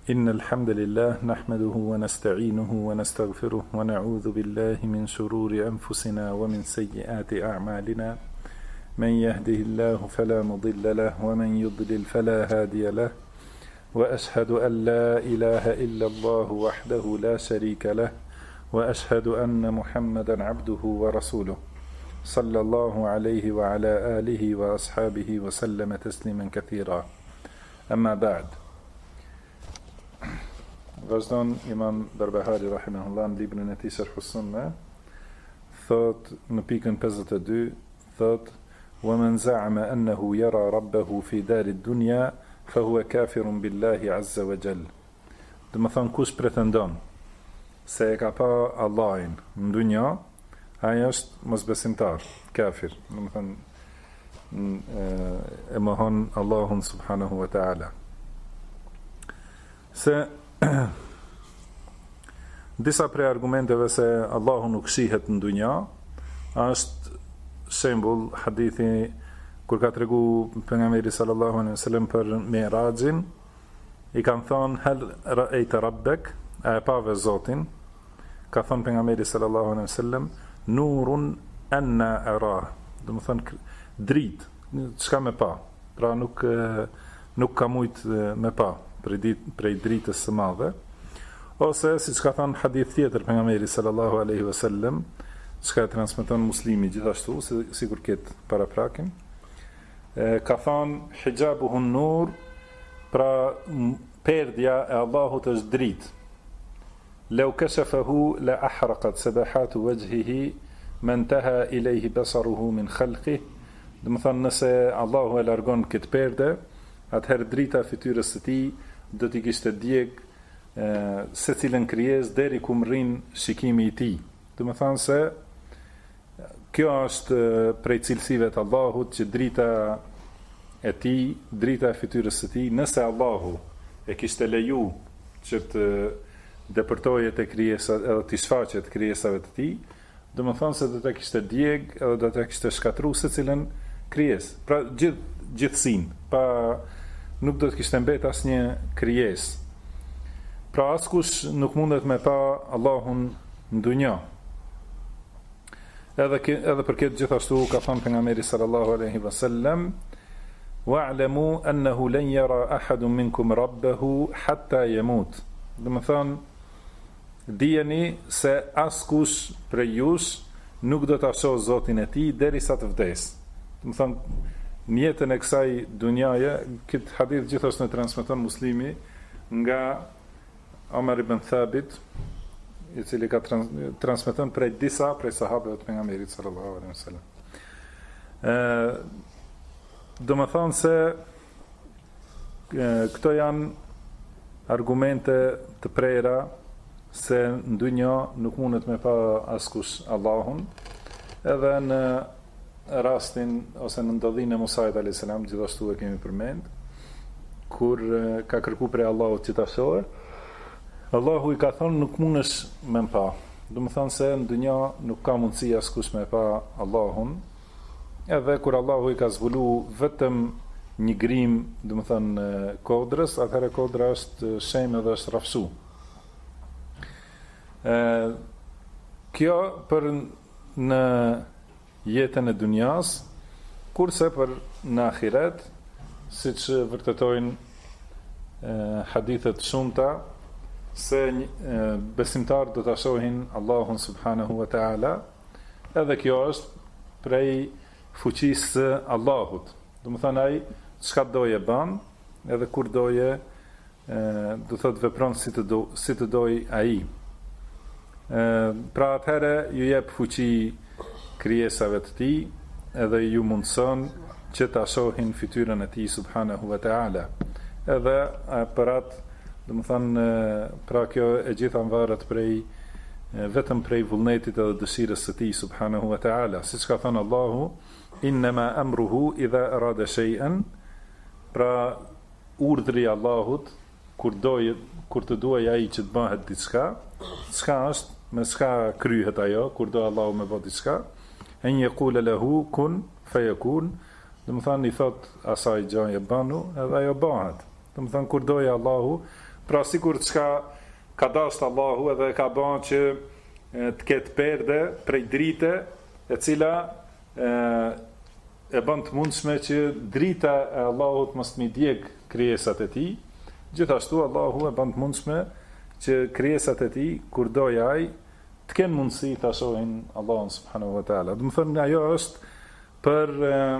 إن الحمد لله نحمده ونستعينه ونستغفره ونعوذ بالله من شرور أنفسنا ومن سيئات أعمالنا من يهده الله فلا مضل له ومن يضلل فلا هادي له وأشهد أن لا إله إلا الله وحده لا شريك له وأشهد أن محمدا عبده ورسوله صلى الله عليه وعلى آله وأصحابه وسلم تسليما كثيرا أما بعد. Vazhdon Imam Barbahari rahimahullah në librin e tij Sharh Sunna, thot në pikën 52, thot ومن زعم أنه يرى ربه في دار الدنيا فهو كافر بالله عز وجل. Do të thonë kush pretendon se e ka pa Allahin në dunja, ai është mosbesimtar, kafir. Do të thonë e mohon Allahun subhanahu wa taala. Se disa prej argumenteve se Allahu nuk shihet në dunja është shembull hadithi kur ka tregu pejgamberi sallallahu alaihi wasallam për Mi'rajin, i kanë thonë hal ra'aita rabbak, a e pave Zotin? Ka thonë pejgamberi sallallahu alaihi wasallam nurun anna ara, do të thonë dritë, çka me pa, pra nuk ka mujt me pa prej dritës së madhe, ose siç ka thënë hadith tjetër pejgamberi sallallahu alaihi wasallam, çka e transmeton Muslimi gjithashtu, sikur ket paraprakim, ka thënë hijabuhu nur, pra perdja e Allahut është dritë. Law kashafahu la ahraqat sabahatu wajhihi man taha ilayhi basaruhu min khalqihi. Do të thonë nëse Allahu e largon këtë perde, atëherë drita e fytyrës së tij do t'i kishte djeg se cilën krijes deri ku rrin shikimi i tij. Do të thonë se kjo është prej cilësive të Allahut, që drita e tij, drita e fytyrës së tij, nëse Allahu e kishte leju që të depërtoje te krijesa edhe të shfaqet krijesave të tij, do të thonë se do ta kishte djeg edhe do ta kishte shkatruar secilën krijesë. Pra gjithësinë, pa nuk do të kishte mbet asnjë krijesë. Pra askush nuk mundet me pa Allahun në dunja. Edhe për këtë gjithashtu ka thënë pejgamberi sallallahu alaihi wasallam wa'lamu annahu lan yara ahadun minkum rabbahu hatta yamut. Do të thonë dijeni se askush prej jush nuk do ta shohë Zotin e tij derisa të vdes. Do të thonë në jetën e kësaj dunjaje, këtë hadith gjithashtu në transmeton Muslimi nga Omar ibn Thabit, i cili ka transmeton prej disa prej sahabëve të pejgamberit sallallahu alaihi wasallam. Do të thonë se këto janë argumente të prera se në dunja nuk mundet me pa askush Allahun, edhe në rastin ose në ndodhinë e Musait alayhis salam, gjithashtu e kemi përmend, kur ka kërkuar prej Allahut që ta shohë, Allahu i ka thonë nuk mundesh me pa. Do të thonë se në dunja nuk ka mundësi askush me pa Allahun, edhe kur Allahu i ka zbuluar vetëm një grim, do të thonë kodrës, atëherë kodra është shemë dhe është rrafsu. Kjo për në jetën e dunjas, kurse për në ahiret, siç vërtetojnë hadithet shumëta, se besimtar do ta shohin Allahun subhanahu wa taala, edhe kjo është prej fuqisë së Allahut. Do të thonë ai çka doje ban, edhe kur doje, do thotë vepron si të doj ai. Pra atëherë ju jep fuqi krijesave të tij, edhe ju mundson që ta shohin fytyrën e tij subhanahu wa taala. Edhe për atë, do të thonë, pra kjo e gjitha varet vetëm prej vullnetit edhe dëshirës së tij subhanahu wa taala. Siç ka thënë Allahu, innama amruhu idha arada shay'an, pra urdhri i Allahut kur të duaj ai që të bëhet diçka, çka është, me çka kryhet ajo, kur do Allahu me bë diçka, en yaqula lahu kun fayakun, do të thonë i thot asaj gjaje banu, edhe ajo bëhet. Do të thonë kur doja Allahu Pra sikur çka ka dashur Allahu edhe ka bën që të ketë perde prej drite e cila e bën të mundshme që drita e Allahut mos mi djeg krijesat e tij. Gjithashtu Allahu e bën të mundshme që krijesat e tij kur dojë ai të kenë mundësi ta shohin Allahun subhanahu wa taala. Do të thonë ajo është për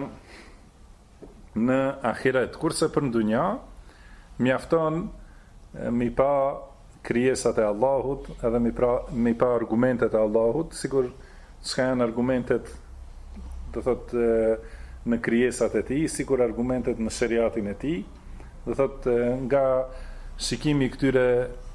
në ahiret, kurse për në dunja mjafton mi pa krijesat e Allahut edhe mi pa argumentet e Allahut, sikur s'ka janë argumentet do thot në krijesat e tij, sikur argumentet në shariatin e tij, do thot nga shikimi këtyre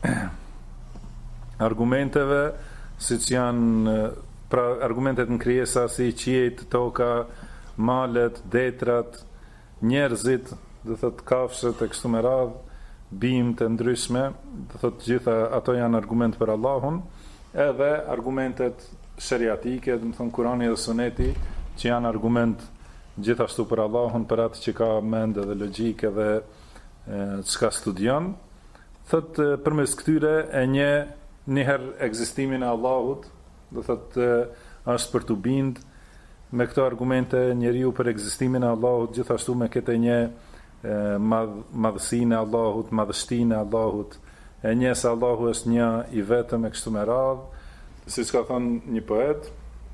argumenteve, siç janë pra argumentet në krijesa si qiejt, toka, malet, detrat, njerëzit, do thot kafshët e kështu me radhë, bimë të ndryshme, do thot gjitha ato janë argument për Allahun, edhe argumentet shariatike, do të thonë Kurani dhe Suneti, që janë argument gjithashtu për Allahun, për atë që ka mend dhe logjik edhe çka studion. Thot përmes këtyre e njëherë ekzistimin e Allahut, do thot është për të bind me këto argumente njeriu për ekzistimin e Allahut, gjithashtu me këtë një madhësinë e Allahut, madhështinë e Allahut, e një se Allahu është një i vetëm e kështu me radhë, siç ka thënë një poet,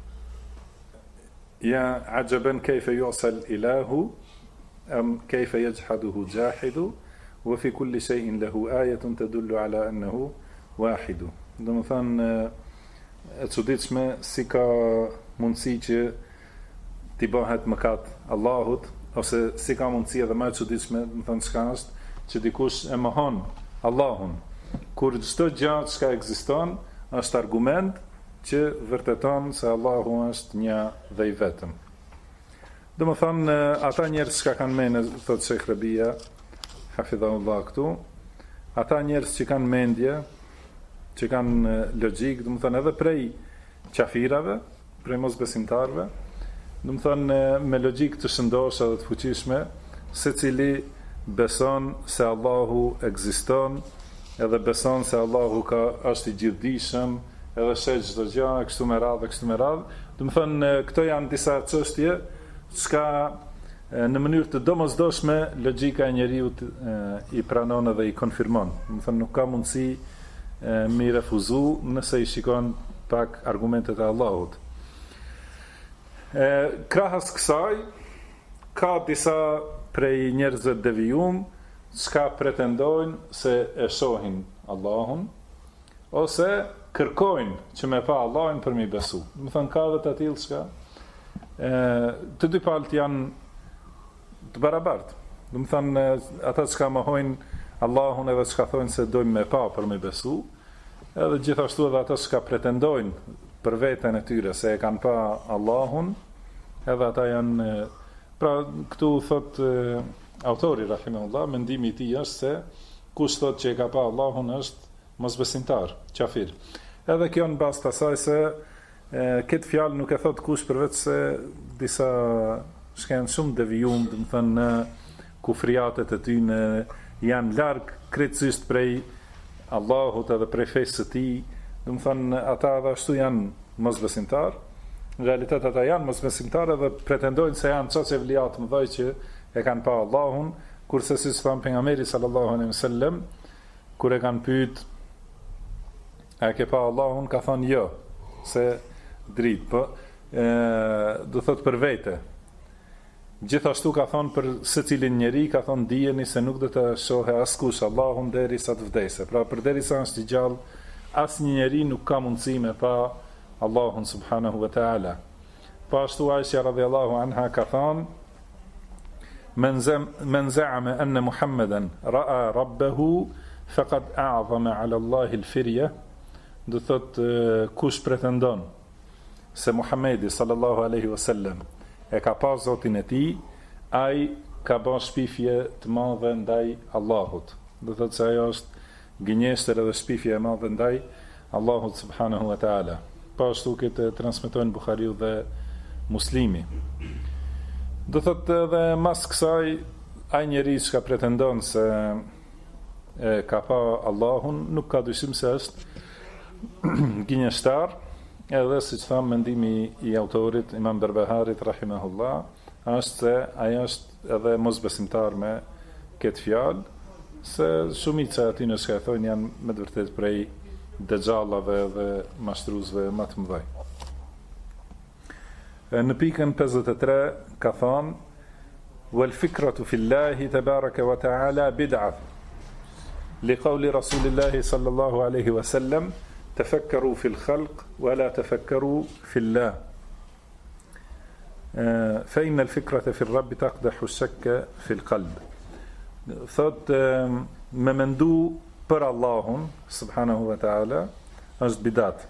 ja ajaban kayfa yusal ilahu am kayfa yajhaduhu jahidu wa fi kulli shay'in lahu ayatun tadullu ala annahu wahid. Do të thonë e çuditshme si ka mundësi që t'i bëhet mëkat Allahut, ose si ka mundësi edhe më e çuditshme, do të thonë çka është që dikush e mohon Allahun, kur çdo gjë që ekziston është argument që vërteton se Allahu është një dhe i vetëm. Do të thonë ata njerëz që kanë mendje, thotë Sheikh Rabia, hafidhahullah këtu, ata njerëz që kanë mendje, që kanë logjik, do të thonë edhe prej qafirave, prej mosbesimtarëve, do të thonë me logjik të shëndosh edhe të fuqishme, secili beson se Allahu ekziston, edhe beson se Allahu është i gjithdijshëm, edhe sheh çdo gjë kështu me radhë. Do të thonë këto janë disa çështje çka në mënyrë të domosdoshme logjika e njeriu i pranon edhe i konfirmon. Do të thonë nuk ka mundësi mi refuzu nëse i shikon pak argumentet e Allahut. Krahas kësaj ka disa prej njerëzve devijum çka pretendojnë se e shohin Allahun ose kërkojnë që me pa Allahin për mi besu. Më thënë ka dhe të atilë çka të dy palët janë të barabartë. Më thënë ata çka mohojnë Allahun edhe çka thonë se dojmë me pa për mi besu, edhe gjithashtu edhe ata çka pretendojnë për veten e tyre se e kanë pa Allahun, edhe ata janë pra këtu thot autori rahimahullah, mendimi i tij është se kush thot që e ka pa Allahun është mosbesimtar, qafir. Edhe kjo në bazë të asaj se këtë fjalë nuk e thot kush përveç se disa shkenë shumë devijum, do të thënë në kufriatet e tyre janë larg krejtësisht prej Allahut edhe prej fesë së tij, do të thënë ata edhe ashtu janë mosbesimtar. Në realitet ata janë mosbesimtar dhe pretendojnë se janë çoçe vlijat më dhej që e kanë pa Allahun, kurse siç thon pejgamberi sallallahu alaihi wasallam, kur e kanë pyet a ke pa Allahun, ka thonë jo, se dritë, po do thot për vete. Gjithashtu ka thonë për secilin njeri, ka thonë dijeni se nuk do të shohë askush Allahun derisa të vdesë. Pra përderisa është i gjallë, asnjë njeri nuk ka mundësi me pa Allahun subhanahu wa ta'ala. Po ashtu Aisha radhiyallahu anha ka thonë men za'ama anna Muhammeden ra'a rabbahu faqad a'zama 'ala Allahi al-firya. Do thot kush pretendon se Muhamedi sallallahu alaihi wasallam e ka pa Zotin e tij, ai ka bën shpifje të madhe ndaj Allahut. Do thot se ajo është gënjeshtër edhe shpifje e madhe ndaj Allahut subhanahu wa ta'ala. Po ashtu këtë transmetojnë Buhariu dhe Muslimi. Do thot edhe mas kësaj ai njeri që pretendon se ka pa Allahun, nuk ka dyshim se është gënjeshtar, edhe siç tham mendimi i autorit Imam Berbeharit rahimahullah është se ai është edhe mosbesimtar me këtë fjalë, se shumica e atyre që e thonë janë me të vërtetë prej dexhallave dhe mashtruesve më të mëdhej. Në pikën 53 ka thonë wal fikratu fillahi tabaraka wa ta'ala bid'ah li qawli rasulillahi sallallahu alaihi wasallam tafakkaru fil khalq wa la tafakkaru fillah fa inna al fikrata fi ar-rabb taqdahu ash-shakka fi al-qalb. Thot me mendu për Allahun subhanahu wa ta'ala është bidat,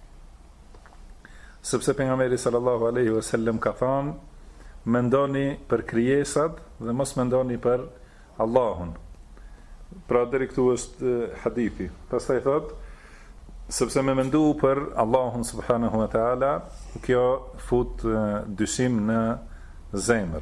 sepse pejgamberi sallallahu alaihi wasallam ka thënë mendoni për krijesat dhe mos mendoni për Allahun. Pra deri këtu është hadithi. Pastaj thot sepse me mendu për Allahun subhanahu wa ta'ala kjo fut dyshim në zemër.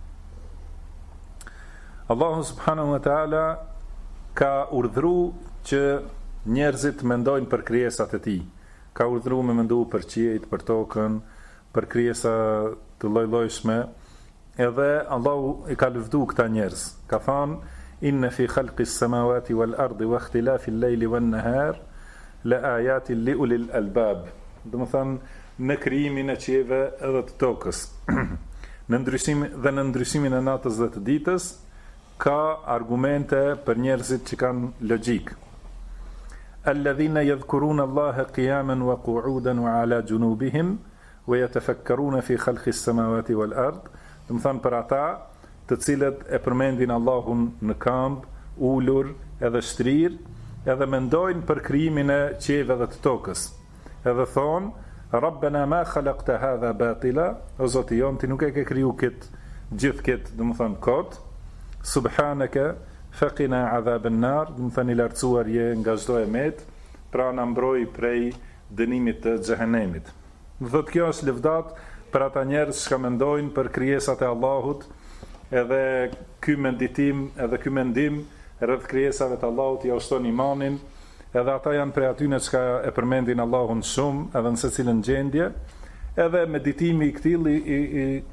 Allahu subhanahu wa ta'ala ka urdhëruar që njerëzit mendojnë për krijesat e tij. Ka urdhëruar me mendu për qiejt, për tokën, për krijesa të lloj-llojshme. Edhe Allahu i ka lëvdu këta njerëz. Ka thënë inna fi khalqis samawati wal ardi wa ikhtilafil layli wan nahar la ayatin li ulil albab. Do të thënë në krijimin e qiejve edhe të tokës. Në ndryshimin e natës dhe të ditës ka argumente për njerëzit që kanë logjik. Alladhina yadhkuruna Allaha qiyaman wa qu'udan wa ala junubihim wa yatafakkaruna fi khalqis samawati wal ard. Do të thënë për ata të cilët e përmendin Allahun në këmbë, ulur edhe shtrir, edhe mendojnë për krijimin e qiejve dhe të tokës. Edhe thonë Rabbana ma khalaqta hadha batila, o Zoti jon, ti nuk e ke kriju gjithë këtë, do të thënë kot. Subhanaka faqina adhaban nar, do të thënë i lartësuar je nga çdo emet, pra na mbroj prej dënimit të xhehenemit. Do thotë kjo është lëvdat për ata njerëz që mendojnë për krijesat e Allahut, edhe ky mendim, edhe ky mendim rreth krijesave të Allahut ja ushton imanin. Edhe ata janë prej atyne që e përmendin Allahun shumë, edhe në secilën gjendje, edhe meditimi i këtij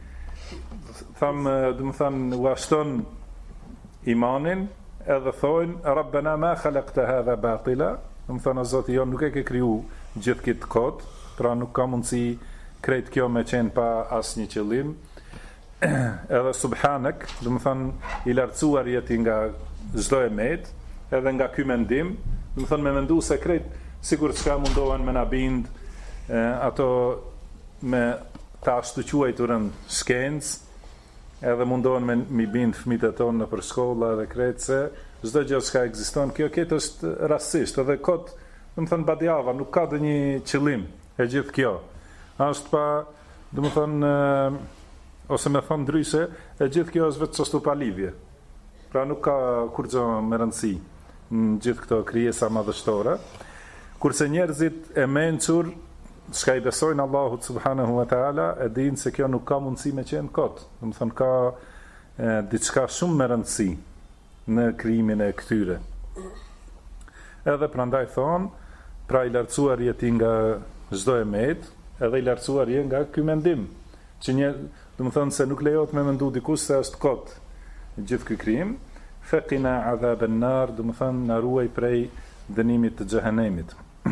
u ashton imanin, edhe thojnë Rabbana ma khalaqta hadha batila, do të thonë Zoti jon nuk e ke kriju gjithë këtë kot, pra nuk ka mundësi krejt kjo me qenë pa asnjë qëllim. Edhe subhanak, do të thonë i lartësuar jeti nga çdo emet, edhe nga ky mendim. Do të thonë me mendu se krejt sikur çka mundohen me na bind ato me ta shtuquajturën shkencë, edhe mundohen me mi bind fëmijët e tonë nëpër shkolla dhe krejt se çdo gjë që ekziston, kjo këtë është rastësisht, edhe kot, do të thonë badjava, nuk ka ndonjë qëllim e gjithë kjo. Është pa, do të thonë ose me thonë ndryshe, e gjithë kjo është vetë çështje pa lidhje. Pra nuk ka kurrë me rëndësi në gjithë këto krijesa madhështore, kurse njerëzit e mençur çka i besojnë Allahut subhanahu wa taala e dinë se kjo nuk ka mundësi me qenë kot. Do të thonë ka diçka shumë me rëndësi në krijimin e këtyre. Edhe prandaj thonë, pra i lartësuar jeti nga çdo emet, edhe i lartësuar je nga ky mendim, që do të thonë se nuk lejohet me mendu dikush se është kot gjithë ky krijim. Faqina adhaban nar, do të thonë na ruaj prej dënimit të xhehenemit.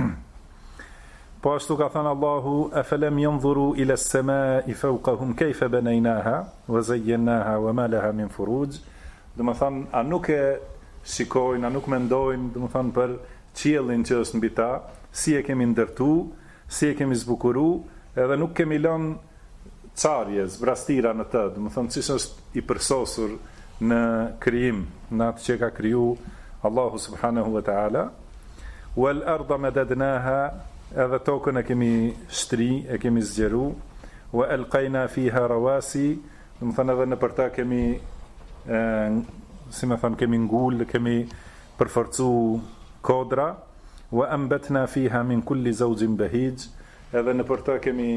Po ashtu ka thënë Allahu, afalam yanzuru ila as-samaa'i fawqahum kayfa banaynaha wa zayyanaha wa ma laha min furuj. Do të thonë a nuk e shikojnë, a nuk mendojnë, do të thonë për qiellin që është mbi ta, si e kemi ndërtu, si e kemi zbukuru, edhe nuk kemi lënë çarje, zbrastira në të, do të thonë siç është i përsosur në krijim, në atë që ka kriju Allahu subhanahu wa ta'ala. Wal arda madadnaha, edhe tokën e kemi shtri, e kemi zgjeru. Wa alqayna fiha rawasi, do të thonë edhe në për ta kemi si më thonë kemi ngull, kemi përforcu kodra. Wa anbatna fiha min kulli zawjin bahij, edhe në për ta kemi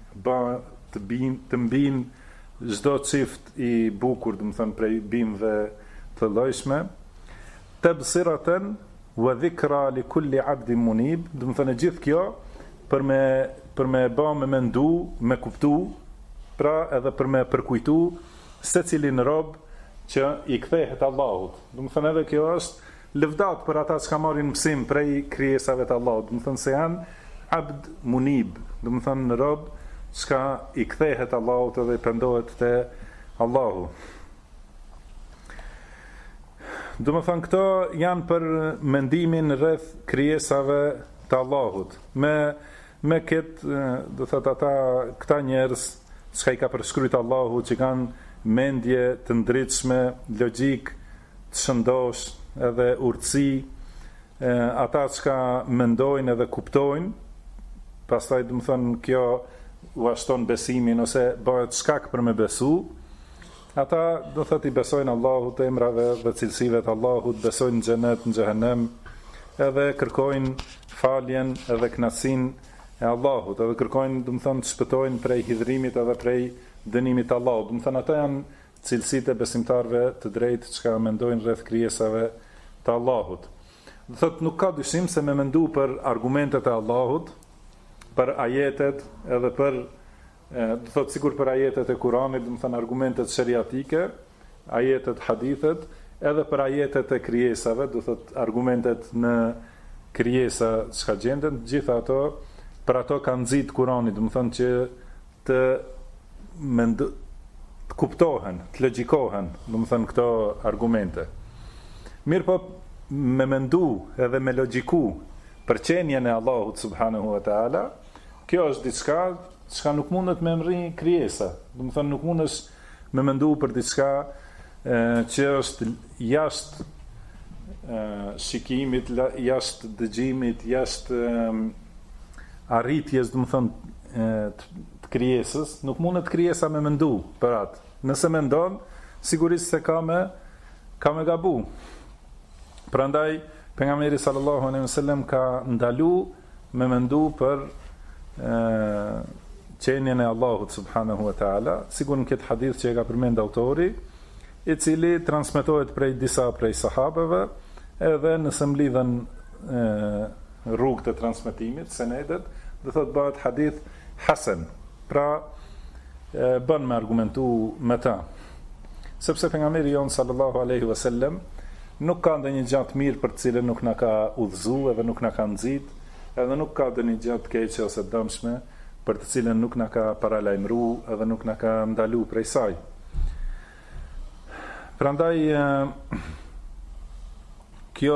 të mbin çdo çift i bukur, do të thonë prej bimëve të llojshme. tabsiratan wa dhikra li kulli 'abdin munib, do të thënë gjithë kjo për me bë me mendu, me kuptu, pra edhe për me përkujtu secilin rob që i kthehet Allahut. Do të thënë edhe kjo është lëvdat për ata që marrin mësim prej krijesave të Allahut. Do të thënë se janë abd munib, do të thënë rob që i kthehet Allahut edhe i pendohet te Allahu. Do të thënë këto janë për mendimin rreth krijesave të Allahut. Me këtë, do thëtë ata këta njerëz që i ka përshkryt Allahu, që kanë mendje të ndritshme, logjik të shëndosh edhe urtësi, ata që ka mendojnë edhe kuptojnë, pastaj do të thënë kjo u ashton besimin ose bëhet shkak për me besu, ata do thëtë i besojnë Allahut, emrave dhe cilësive të Allahut, besojnë në xhenet, në xhehenem, edhe kërkojnë faljen edhe kënaqësinë e Allahut, edhe kërkojnë, do të thënë, të shpëtojnë prej hidhrimit edhe prej dënimit të Allahut. Do të thënë, ata janë cilësitë e besimtarëve të drejtë që mendojnë rreth krijesave të Allahut. Do thotë, nuk ka dyshim se me mendu për argumentet e Allahut, për ajetet edhe për do thotë sikur për ajetet e Kuranit, do të thënë argumentet sheriatike, ajetet hadithet, edhe për ajetet e krijesave, do thotë argumentet në krijesa çka gjenden, gjitha ato për ato ka nxit Kurani, do të thënë që të kuptohen, të logjikohen, do të thënë këto argumente. Mirë po, me mendu edhe me logjiku për qenjen e Allahut subhanahu wa taala, kjo është diçka që nuk mundet me mri krijesa. Do të thënë nuk mundesh me mendu për diçka që është jashtë shikimit, jashtë dëgjimit, jashtë arritjes, do të thënë të krijesës, nuk mundet krijesa me mendu për atë. Nëse mendon, sigurisht se ka me gabu. Prandaj pejgamberi sallallahu alaihi wasallam ka ndalu me mendu për qenjen e Allahut subhanahu wa taala, sikur në këtë hadith që e ka përmend autori, i cili transmetohet prej disa prej sahabeve, edhe nëse mlidhen rrugë të transmetimit, senedet, dhe thot bëhet hadith hasan, pra bën me argumentu me ta. Sepse pejgamberi jon sallallahu alaihi wasallam nuk ka ndonjë gjë të mirë për të cilën nuk na ka udhëzuar edhe nuk na ka nxit, edhe nuk ka ndonjë gjë të keqe ose dëmshme për të cilën nuk na ka paralajmëruar edhe nuk na ka ndaluar prej saj. Prandaj kjo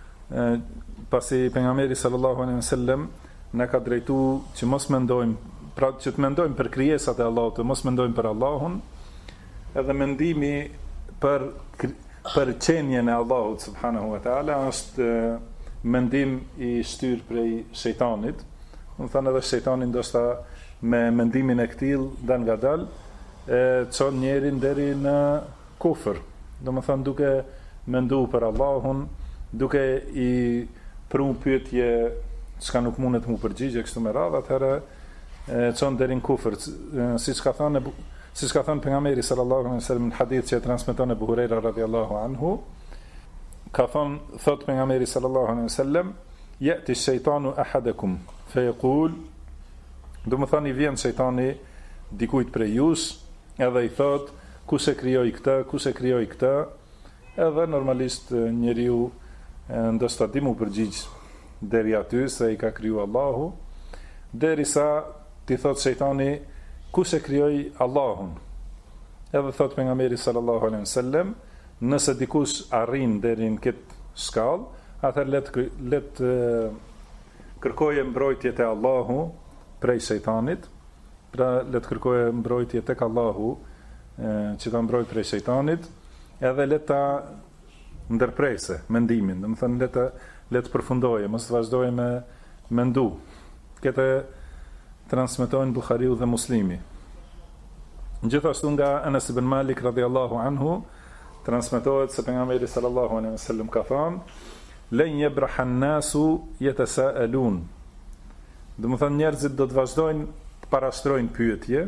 pasi pejgamberi sallallahu alaihi wasallam na ka drejtu që mos mendojmë, pra që të mendojmë për krijesat e Allahut, të mos mendojmë për Allahun, edhe mendimi për qenjen e Allahut subhanahu wa taala është mendim i shtyr prej shejtanit. Do të thënë edhe shejtani ndoshta me mendimin e këtill dan ngadal çon njerin deri në kufër. Do të thënë duke mendu për Allahun, duke i pru pyetje çka nuk mundet mu përgjigje kështu me radhë, atëherë çon deri në kufër, siç ka thënë pejgamberi sallallahu alaihi wasallam në hadith që e transmeton Abu Huraira radhiyallahu anhu, ka thot pejgamberi sallallahu alaihi wasallam, ya'ti ash-shaytanu ahadakum fa yaqul, do të thënë i vjen shejtani dikujt prej jush, edhe i thot kush e krijoi këtë, edhe normalisht njeriu ndoshta di mu përgjigj deri aty se i ka kriju Allahu, derisa ti thot shejtani kush e krijoi Allahun. Edhe thot pejgamberi sallallahu alaihi wasallam, nëse dikush arrin deri në këtë shkallë, atëherë let kërkoje mbrojtje te Allahu prej shejtanit, pra let kërkoje mbrojtje tek Allahu që ta mbrojë prej shejtanit, edhe let ta ndërprejse mendimin, do të thënë let përfundoje, mos të vazhdoje me mendu. Këtë transmetojnë Buhariu dhe Muslimi. Gjithashtu nga Anas ibn Malik radhiyallahu anhu transmetohet se pejgamberi sallallahu alaihi wasallam ka thënë: "Len yabraha an-nasu yatasaalun." Do të thënë njerëzit do të vazhdojnë të parashtrojnë pyetje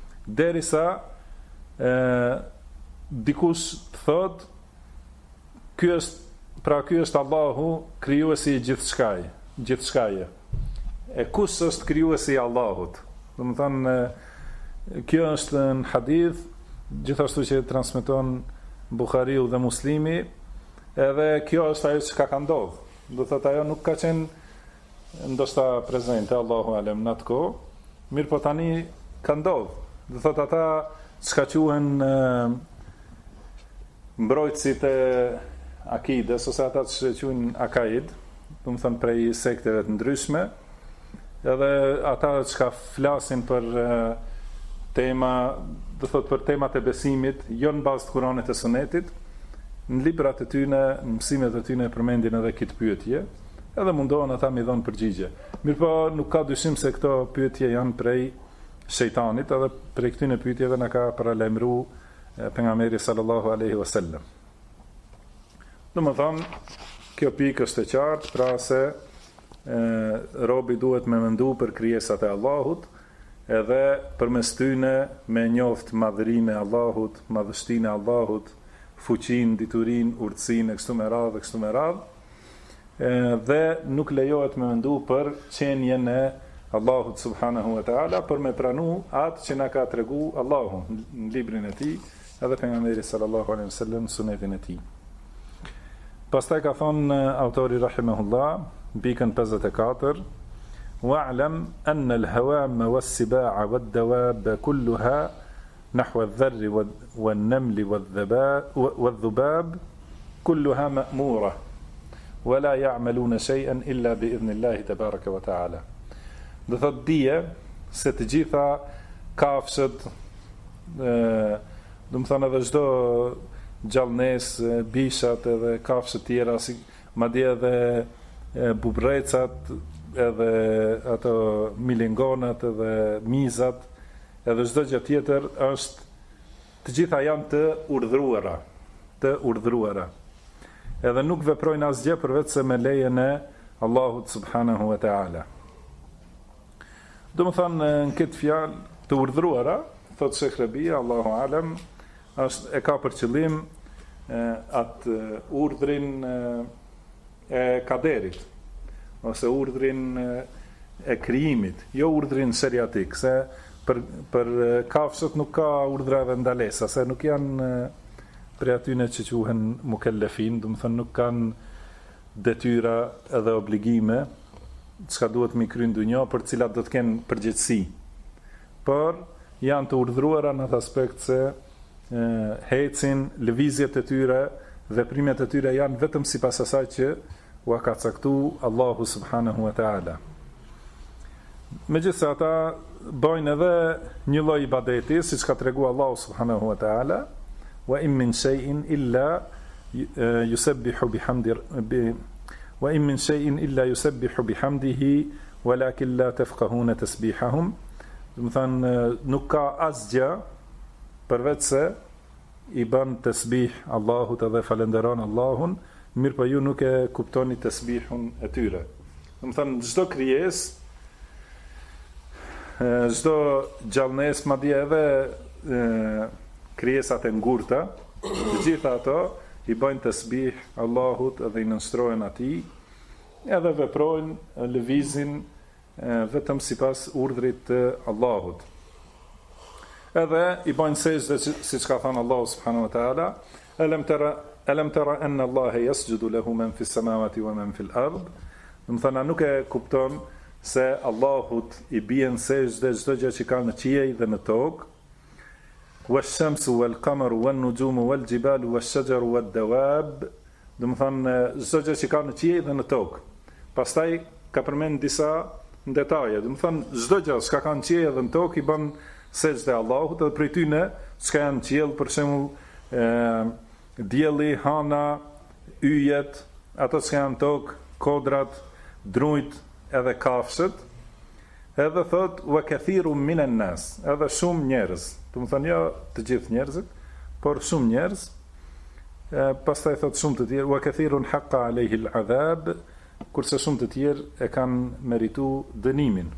derisa dikush të thotë Ky është Allahu krijuesi i gjithçkaje. E kush është krijuesi i Allahut? Domethënë kjo është në hadith gjithashtu që transmeton Buhariu dhe Muslimi, edhe kjo është ajo që ka ndodhur. Do thotë ajo nuk ka qenë ndoshta prezente, Allahu alem në atë kohë, mirë po tani ka ndodhur. Do thotë ata çka quhen mbrojtësit e akides, ose ata që quhen akaid, do të thënë prej sekteve të ndryshme, edhe ata që flasin për tema, do thot për temat e besimit, jo në bazë të Kuranit e Sunetit, në librat e tyne, në mësimet e tyne përmendin edhe këtë pyetje, edhe mundohen ata mi dhonë përgjigje. Mirëpo nuk ka dyshim se këto pyetje janë prej shejtanit, edhe prej këtyne pyetjeve na ka paralajmëru pejgamberi sallallahu alaihi wasallam. Domethënë, kjo pikë është e qartë, pra se robi duhet me mendu për krijesat e Allahut, edhe përmes tyne me njoft madhërinë e Allahut, madhështinë e Allahut, fuqinë, diturinë, urtësinë e kështu me radhë, dhe nuk lejohet me mendu për qenjen e Allahut subhanahu wa taala, për me pranu atë që na ka tregu Allahu në librin e tij, edhe pejgamberi sallallahu alaihi wasallam në sunetin e tij. Pastaj ka thonë autori rahimahullah, pikën 54, wa'lam anna al-hawam was-siba'a wad-dawab kulluha nahwa adh-dharr wan-naml wadh-dhubab kulluha ma'mura wa la ya'maluna shay'an illa bi idhnillahi tabaraka wa ta'ala. Do thot dije se të gjitha kafshët, do të thonë edhe çdo gjallënes, bishat edhe kafshët tjera, madje edhe bubrecat, edhe ato milingonat, edhe mizat, edhe çdo gjë tjetër të gjitha janë të urdhëruara. Edhe nuk veprojnë asgjë përveç se me lejen e Allahut subhanahu wa taala. Domethënë në këtë fjalë të urdhëruara, thotë Sheikh Rabia, Allahu alem, e ka për qëllim atë urdhrin e kaderit, ose urdhrin e krijimit, jo urdhrin seriatik, se për kafshët nuk ka urdhra dhe ndalesa, se nuk janë prej atyne që quhen mukellefin, do të thënë nuk kanë detyra edhe obligime çka duhet mi kryen dunjë, për të cilat do të kenë përgjegjësi. Por janë të urdhëruara në atë aspekt se hecin, lëvizjet e tyre, veprimet e tyre janë vetëm sipas asaj që u ka caktuar Allahu subhanahu wa taala. Megjithëse ata bojnë edhe një lloj ibadeti, siç ka treguar Allahu subhanahu wa taala, wa in min shay'in illa yusabbihu bihamdihi walakin la tafqahuna tasbihahum. Do të thënë nuk ka asgjë përveç se i bën tasbih Allahut edhe falenderon Allahun, mirë po ju nuk e kuptoni tasbihun e tyre. Do të thënë çdo krijesë, çdo gjallënes, madje edhe krijesat e ngurta, të gjitha ato i bëjnë tasbih Allahut edhe i nënshtrojnë atij, edhe veprojnë, lëvizin vetëm sipas urdhrit të Allahut. Edhe i bëjnë sejdë, siç ka thënë Allahu subhanahu wa taala, alam tara anna Allaha yasjudu lahu man fi samawati wa man fi al-ard. Do të thënë nuk e kupton se Allahut i bien sejdë çdo gjë që ka në qiell dhe në tokë, wash-shamsu wal-qamaru wan-nujumu wal-jibalu wash-shajaru wad-dawab. Do të thënë çdo gjë që ka në qiell dhe në tokë. Pastaj ka përmend disa detaje. Do të thënë çdo gjë që ka në qiell dhe në tokë i bën sejdë Allahut, edhe prej tyne çka janë në qiell, për shembull dielli, hana, yjet, ato që janë në tokë, kodrat, drujt, edhe kafshët. Edhe thot wa kathirun minan nas, edhe shumë njerëz. Do të thënë jo të gjithë njerëzit, por shumë njerëz. Pastaj thot shumë të tjerë, wa kathirun haqqa alayhi al-adhab, kurse shumë të tjerë e kanë merituar dënimin.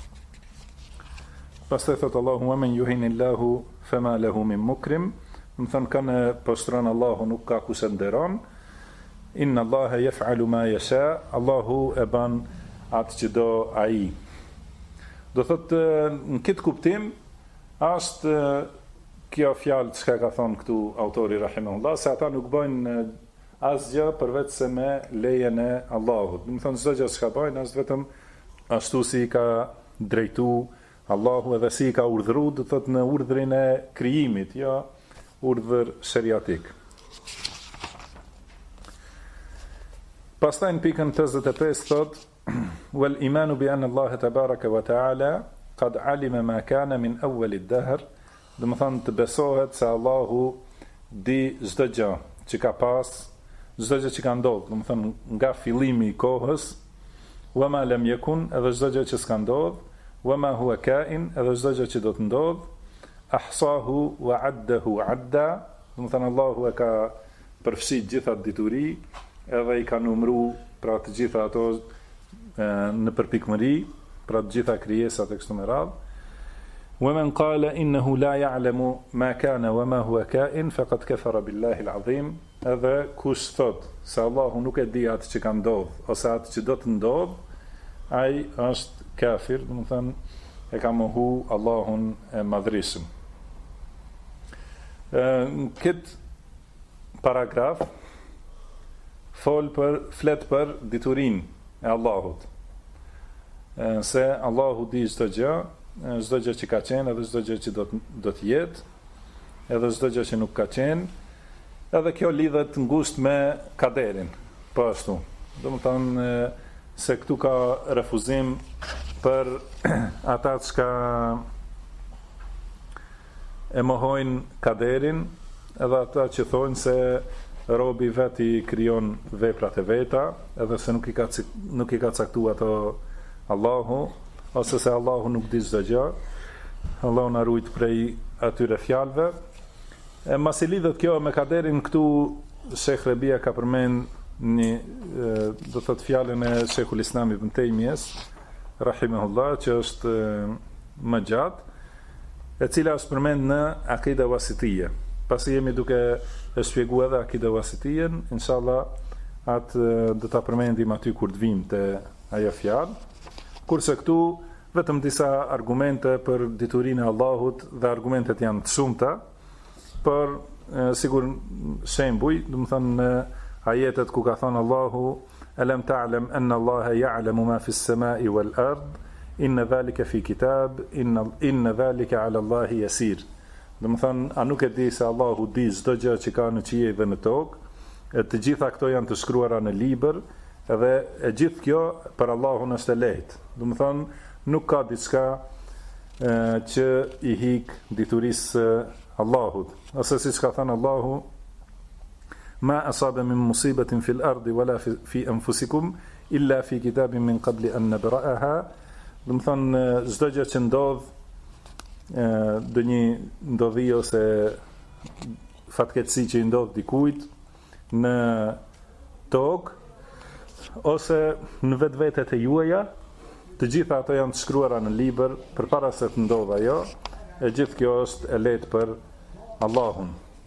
Pastaj thot Allahu wa man yuhinillahu fama lahu min mukrim, do të thënë kanë poshtron Allahu nuk ka kush e nderon, inna Allaha yaf'alu ma yasha, Allahu e ban atë që do ai. Do thotë në këtë kuptim është kjo fjalë çka ka thonë këtu autori rahimahullah, se ata nuk bëjnë asgjë përveç se me lejen e Allahut. Do të thonë çdo gjë që bëjnë është vetëm ashtu si ka drejtu Allahu edhe si ka urdhëruar, do thotë në urdhrin e krijimit, jo urdhër sheriatik. Pastaj në pikën 85 thot wal imanu bi anna Allah tabaraka wa taala qad alima ma kana min awwal ad-dahr, do të thonë të besohet se Allahu di çdo gjë që ka pas, çdo gjë që ka ndodhur, do të thonë nga fillimi i kohës, wa ma lam yakun, edhe çdo gjë që s'ka ndodhur, wa ma huwa kain, edhe çdo gjë që do të ndodh, ahsahu wa addahu adda, do të thonë Allahu e ka përfshi gjitha dituri edhe i ka numëru pra të gjitha ato në përpikmëri, pra të gjitha krijesat e kështu me radhë. ومن قال إنه لا يعلم ما كان وما هو كائن فقد كفر بالله العظيم. Edhe kush thot se Allahu nuk e di atë që ka ndodh ose atë që do të ndodh, ai është kafir, do të thënë e ka mohu Allahun e madhërisëm. Këtë paragraf flet për diturinë e Allahut. Se Allahu di çdo gjë, çdo gjë që ka qenë, edhe çdo gjë që do të jetë, edhe çdo gjë që nuk ka qenë, edhe kjo lidhet ngushtë me kaderin, po ashtu. Do të thonë se këtu ka refuzim për ata që e mohojnë kaderin, edhe ata që thonë se robi veti krijon veprat e veta, edhe se nuk i ka caktuar ato Allahu, ose se Allahu nuk di çdo gjë. Allahu na ruaj prej atyre fjalëve. Masi lidhet kjo me kaderin, këtu Shekh Rebia ka përmend do të thotë fjalën e Sheikhul Islam Ibn Taymiyes rahimahullah, që është më gjatë, e cila është përmend në Akida Wasitiyya. Pasi jemi duke e shpjeguar edhe Akida Wasitiyyen, inshallah atë do ta përmendim aty kur të vim te ajo fjalë. Kurse këtu vetëm disa argumente për diturinë e Allahut, dhe argumentet janë të shumta, për sigur shembuj, do të thonë në ajetet ku ka thënë Allahu alam ta'lam anna Allaha ya'lamu ma fi as-sama'i wal ard inna dhalika fi kitab inna dhalika 'ala Allahi yasir. Do të thonë, a nuk e di se Allahu di çdo gjë që ka në qiell dhe në tokë, e të gjitha këto janë të shkruara në libër, edhe e gjithë kjo për Allahun është e lehtë. Do të thonë, nuk ka diçka që i hik diturisë Allahut. Ose siç ka thënë Allahu, ma asaba min musibatin fil ardi wala fi anfusikum illa fi kitabin min qabli an nabra'aha. Do të thonë, çdo gjë që ndodh, do një ndodhi ose fatkeqësi që i ndodh dikujt në tokë, ose në vetvetet e juaja, të gjitha ato janë të shkruara në libër përpara se të ndodhë ajo, e gjithë kjo është e lehtë për Allahun.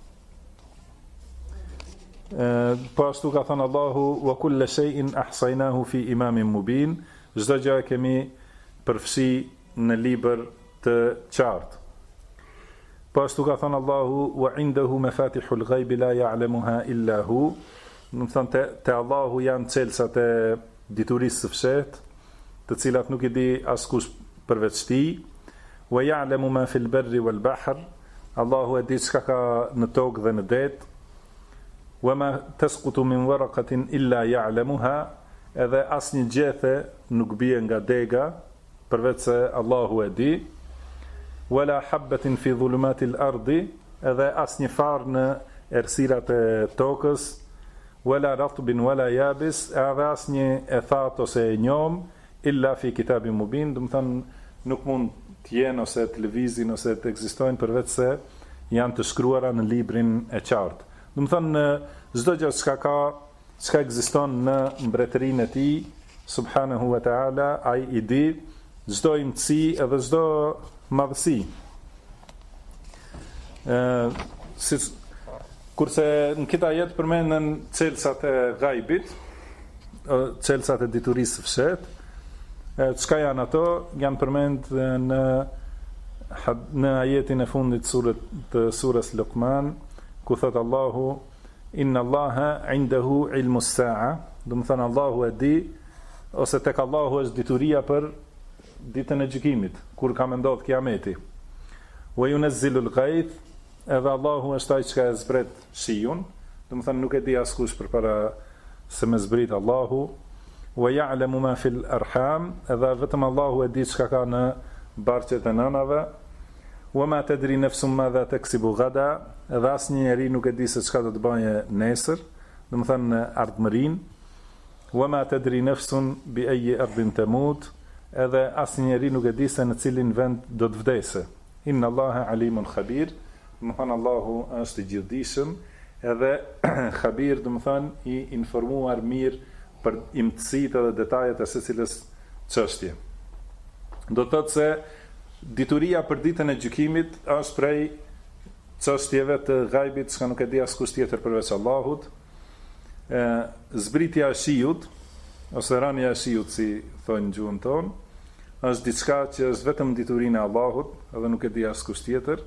Po ashtu ka thënë Allahu, wa kulla shay'in ahsaynahu fi imamin mubin, çdo gjë kemi përfshi në libër të qartë. Po ashtu ka thënë Allahu, wa indahu mafatihul ghaibi la ya'lamuha illa hu, do të thonë te Allahu janë çelësat e diturisë së fshehtë, të cilat nuk i di askush përveç tij. Wa ya'lamu ma fil barri wal bahr, Allahu e di çka ka në tokë dhe në det. Wa ma tasqutu min waraqatin illa ya'lamuha, edhe asnjë gjethe nuk bie nga dega përveç se Allahu e di. Wala habatin fi dhulumatil ardi, edhe asnjë farë në errësirat e tokës. Wala ratbin wala yabis, edhe asnjë e thatë ose e njom, illa fi kitabin mubin, do të thonë nuk mund të jenë ose të lëvizin ose të ekzistojnë përveç se janë të shkruara në librin e qartë. Do të thonë çdo gjë çka ekziston në mbretërinë e tij subhanahu wa taala, ai i di çdo imtësi edhe çdo madhësi. Kurse në këtë ajet përmenden celsat e gajbit, celsat e diturisë së fshet. Çka janë ato? Janë përmend në ajetin e fundit të surës Luqman, ku thot Allahu inna Allaha indahu ilmu s-sa'a, do të thënë Allahu e di, ose tek Allahu është dituria për ditën e gjykimit, kur ka më ndodh kiameti. Wa yunazzilu al-ghayth, edhe Allahu është ai që e zbret shiun, do të thënë nuk e di askush përpara se më zbrit Allahu. Wa ya'lamu ma fil arham, edhe vetëm Allahu e di çka ka në barqet e nënave. Wa ma tadri nafsun madha taksibu ghada, edhe asnjë njeri nuk e di se çka do të bëjë nesër, do të thënë në ardhmërinë. Wa ma tadri nafsun bi ayyi ardin tamut, edhe asnjë njeri nuk e di se në cilin vend do të vdesë. Inna Allaha alimun khabir, do të thënë Allahu është i gjithdijshëm, edhe khabir do të thënë i informuar mirë për imtësitë dhe detajet e secilës çështje. Do të thotë se dituria për ditën e gjykimit është prej çështjeve të gajbit që nuk e di askush tjetër përveç Allahut. Zbritja e shiut ose rënia e shiut, si thonë gjuhën tonë, është diçka që është vetëm diturinë e Allahut, edhe nuk e di askush tjetër.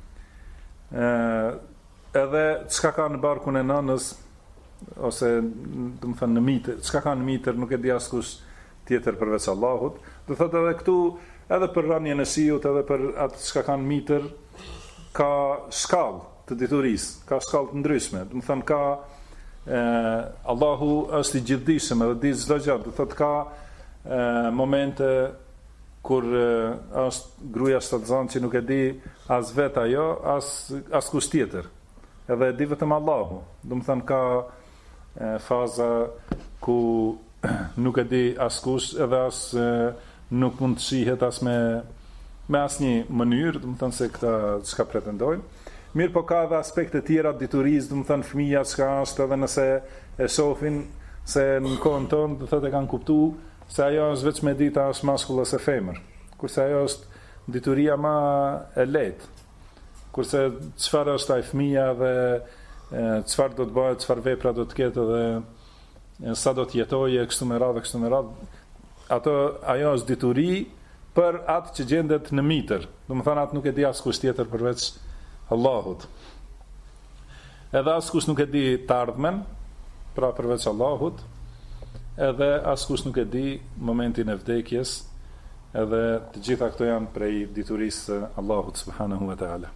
Edhe çka ka në barkun e nënës, ose do të thënë në mitër, çka ka në mitër nuk e di askush tjetër përveç Allahut. Do thotë edhe këtu, edhe për rënien e shiut, edhe për atë çka ka në mitër, ka shkallë të diturisë, ka shkallë të ndryshme. Do të thënë ka Allahu është i gjithdijshëm edhe di çdo gjë. Do thotë ka momente kur është gruaja shtatzan që nuk e di as vet ajo, as kush tjetër. Edhe e di vetëm Allahu. Do të thënë ka faza ku nuk e di askush, edhe as nuk mund të shihet as me asnjë mënyrë, do të thënë se këta çka pretendojnë. Mirë, po ka edhe aspekte tjera diturisë, do të thënë fëmija çka është, edhe nëse e shohin se në kohën tonë, do thotë e kanë kuptuar se ajo është vetëm me dita është mashkull ose femër. Kurse ajo është dituria më e lehtë. Kurse çfarë është ai fëmia dhe çfarë do të bëhet, çfarë vepra do të ketë dhe sa do të jetojë kështu me radhë. Ajo është dituri për atë që gjendet në mitër. Do të thënë atë nuk e di askush tjetër përveç Allahut. Edhe askush nuk e di të ardhmen, pra përveç Allahut. Edhe askush nuk e di momentin e vdekjes, edhe të gjitha këto janë prej diturisë së Allahut subhanahu wa taala.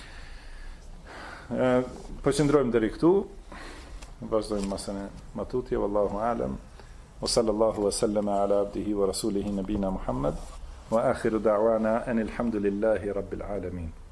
Po qëndrojmë deri këtu, vazhdojmë masën e matutje, wallahu a'lam, wa sallallahu wa sallama ala abdihi wa rasulihi nabina Muhammad, wa akhiru da'wana anil hamdulillahi rabbil alamin.